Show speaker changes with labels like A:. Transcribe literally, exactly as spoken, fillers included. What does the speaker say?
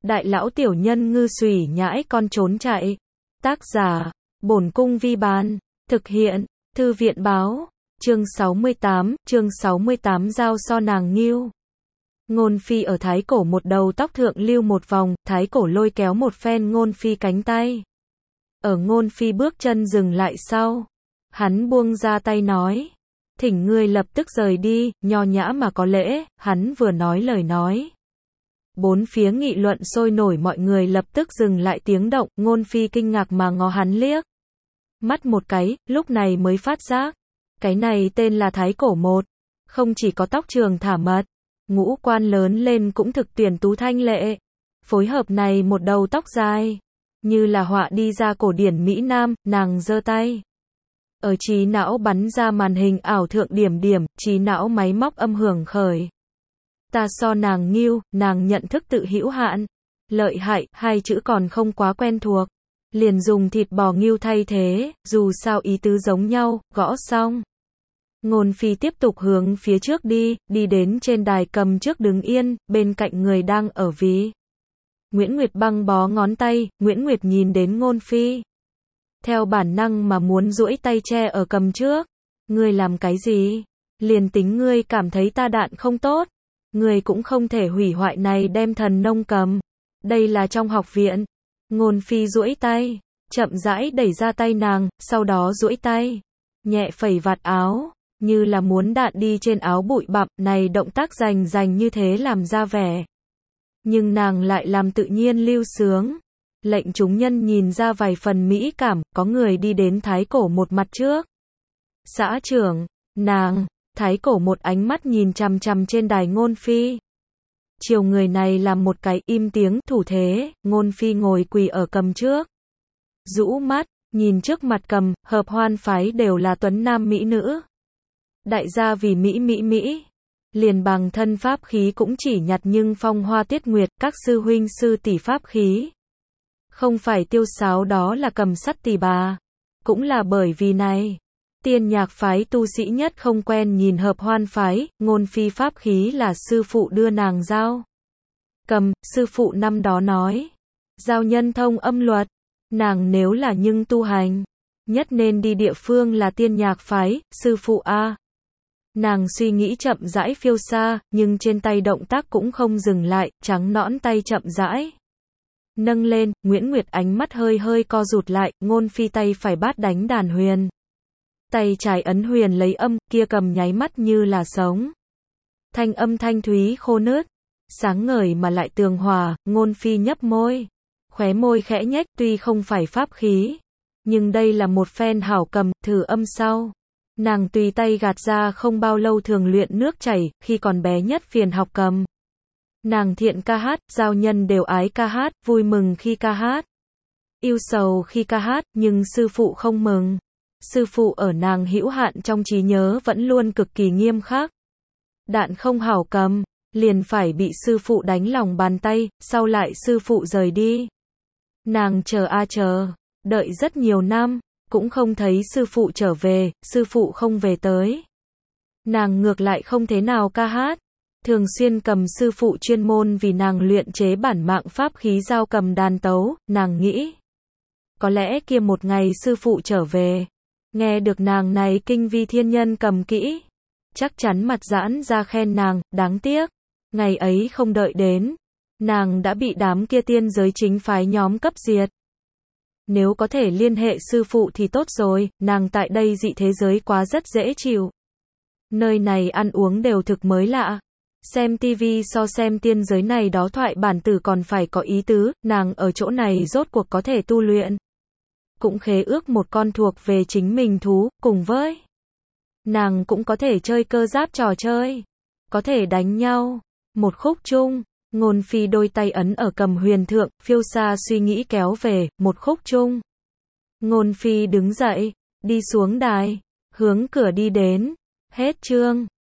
A: Đại lão tiểu nhân ngư xùy nhãi con trốn chạy. Tác giả, Bổn Cung Vi Bán. Thực hiện, Thư viện báo. Chương sáu mươi tám, chương sáu mươi tám giao so nàng nghiêu. Ngôn Phi ở Thái Cổ một đầu tóc thượng lưu một vòng, Thái Cổ lôi kéo một phen Ngôn Phi cánh tay. Ở Ngôn Phi bước chân dừng lại sau. Hắn buông ra tay nói. Thỉnh ngươi lập tức rời đi, nho nhã mà có lễ, hắn vừa nói lời nói. Bốn phía nghị luận sôi nổi, mọi người lập tức dừng lại tiếng động, Ngôn Phi kinh ngạc mà ngó hắn liếc. Mắt một cái, lúc này mới phát giác. Cái này tên là Thái Cổ một. Không chỉ có tóc trường thả mật, ngũ quan lớn lên cũng thực tuyển tú thanh lệ. Phối hợp này một đầu tóc dài, như là họa đi ra cổ điển Mỹ Nam, nàng giơ tay. Ở trí não bắn ra màn hình ảo thượng điểm điểm, trí não máy móc âm hưởng khởi. Ta so nàng nghiêu, nàng nhận thức tự hữu hạn. Lợi hại, hai chữ còn không quá quen thuộc. Liền dùng thịt bò nghiêu thay thế, dù sao ý tứ giống nhau, gõ xong. Ngôn Phi tiếp tục hướng phía trước đi, đi đến trên đài cầm trước đứng yên, bên cạnh người đang ở ví. Nguyễn Nguyệt băng bó ngón tay, Nguyễn Nguyệt nhìn đến Ngôn Phi. Theo bản năng mà muốn duỗi tay che ở cầm trước. Ngươi làm cái gì? Liền tính ngươi cảm thấy ta đạn không tốt. Ngươi cũng không thể hủy hoại này đem thần nông cầm. Đây là trong học viện. Ngôn Phi duỗi tay, chậm rãi đẩy ra tay nàng, sau đó duỗi tay, nhẹ phẩy vạt áo, như là muốn đạn đi trên áo bụi bặm, này động tác rành rành như thế làm ra vẻ. Nhưng nàng lại làm tự nhiên lưu sướng, lệnh chúng nhân nhìn ra vài phần mỹ cảm, có người đi đến Thái Cổ một mặt trước. Xã trưởng, nàng, Thái Cổ một ánh mắt nhìn chằm chằm trên đài Ngôn Phi. Chiều người này làm một cái im tiếng thủ thế, Ngôn Phi ngồi quỳ ở cầm trước. Rũ mắt, nhìn trước mặt cầm, hợp hoan phái đều là tuấn nam mỹ nữ. Đại gia vì mỹ mỹ mỹ. Liền bằng thân pháp khí cũng chỉ nhặt nhưng phong hoa tiết nguyệt, các sư huynh sư tỷ pháp khí. Không phải tiêu sáo đó là cầm sắt tỷ bà. Cũng là bởi vì này. Tiên nhạc phái tu sĩ nhất không quen nhìn hợp hoan phái, Ngôn Phi pháp khí là sư phụ đưa nàng giao. Cầm, sư phụ năm đó nói. Giao nhân thông âm luật. Nàng nếu là nhưng tu hành. Nhất nên đi địa phương là tiên nhạc phái, sư phụ A. Nàng suy nghĩ chậm rãi phiêu xa, nhưng trên tay động tác cũng không dừng lại, trắng nõn tay chậm rãi. Nâng lên, Nguyễn Nguyệt ánh mắt hơi hơi co rụt lại, Ngôn Phi tay phải bát đánh đàn huyền. Tay trái ấn huyền lấy âm, kia cầm nháy mắt như là sống. Thanh âm thanh thúy khô nứt, sáng ngời mà lại tường hòa, Ngôn Phi nhấp môi. Khóe môi khẽ nhếch, tuy không phải pháp khí. Nhưng đây là một phen hảo cầm, thử âm sau. Nàng tùy tay gạt ra không bao lâu thường luyện nước chảy, khi còn bé nhất phiền học cầm. Nàng thiện ca hát, giao nhân đều ái ca hát, vui mừng khi ca hát. Yêu sầu khi ca hát, nhưng sư phụ không mừng. Sư phụ ở nàng hữu hạn trong trí nhớ vẫn luôn cực kỳ nghiêm khắc. Đạn không hảo cầm, liền phải bị sư phụ đánh lòng bàn tay, sau lại sư phụ rời đi. Nàng chờ a chờ, đợi rất nhiều năm, cũng không thấy sư phụ trở về, sư phụ không về tới. Nàng ngược lại không thế nào ca hát, thường xuyên cầm sư phụ chuyên môn vì nàng luyện chế bản mạng pháp khí giao cầm đàn tấu, nàng nghĩ. Có lẽ kia một ngày sư phụ trở về, nghe được nàng này kinh vi thiên nhân cầm kỹ, chắc chắn mặt giãn ra khen nàng, đáng tiếc. Ngày ấy không đợi đến, nàng đã bị đám kia tiên giới chính phái nhóm cấp diệt. Nếu có thể liên hệ sư phụ thì tốt rồi, nàng tại đây dị thế giới quá rất dễ chịu. Nơi này ăn uống đều thực mới lạ. Xem tivi so xem tiên giới này đó thoại bản tử còn phải có ý tứ, nàng ở chỗ này rốt cuộc có thể tu luyện. Cũng khế ước một con thuộc về chính mình thú, cùng với nàng cũng có thể chơi cơ giáp trò chơi. Có thể đánh nhau. Một khúc chung. Ngôn Phi đôi tay ấn ở cầm huyền thượng, phiêu xa suy nghĩ kéo về, một khúc chung. Ngôn Phi đứng dậy, đi xuống đài, hướng cửa đi đến. Hết chương.